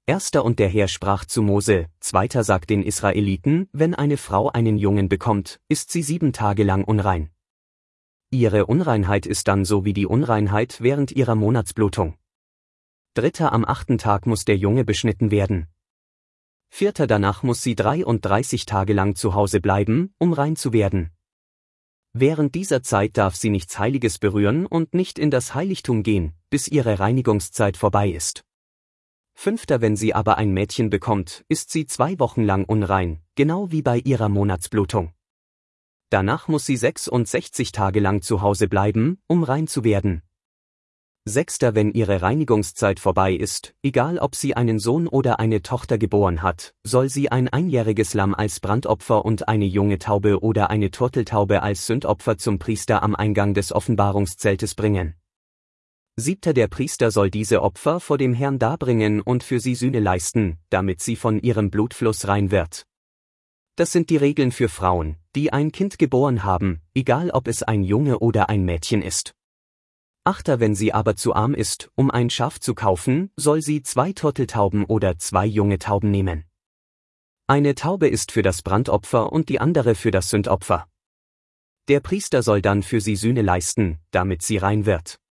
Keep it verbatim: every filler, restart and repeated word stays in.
Erster und der Herr sprach zu Mose, Zweiter sagt den Israeliten, wenn eine Frau einen Jungen bekommt, ist sie sieben Tage lang unrein. Ihre Unreinheit ist dann so wie die Unreinheit während ihrer Monatsblutung. Dritter am achten Tag muss der Junge beschnitten werden. Vierter danach muss sie dreiunddreißig Tage lang zu Hause bleiben, um rein zu werden. Während dieser Zeit darf sie nichts Heiliges berühren und nicht in das Heiligtum gehen, bis ihre Reinigungszeit vorbei ist. Fünfter Wenn sie aber ein Mädchen bekommt, ist sie zwei Wochen lang unrein, genau wie bei ihrer Monatsblutung. Danach muss sie sechsundsechzig Tage lang zu Hause bleiben, um rein zu werden. Sechster Wenn ihre Reinigungszeit vorbei ist, egal ob sie einen Sohn oder eine Tochter geboren hat, soll sie ein einjähriges Lamm als Brandopfer und eine junge Taube oder eine Turteltaube als Sündopfer zum Priester am Eingang des Offenbarungszeltes bringen. Siebter Der Priester soll diese Opfer vor dem Herrn darbringen und für sie Sühne leisten, damit sie von ihrem Blutfluss rein wird. Das sind die Regeln für Frauen, die ein Kind geboren haben, egal ob es ein Junge oder ein Mädchen ist. Achter Wenn sie aber zu arm ist, um ein Schaf zu kaufen, soll sie zwei Turteltauben oder zwei junge Tauben nehmen. Eine Taube ist für das Brandopfer und die andere für das Sündopfer. Der Priester soll dann für sie Sühne leisten, damit sie rein wird.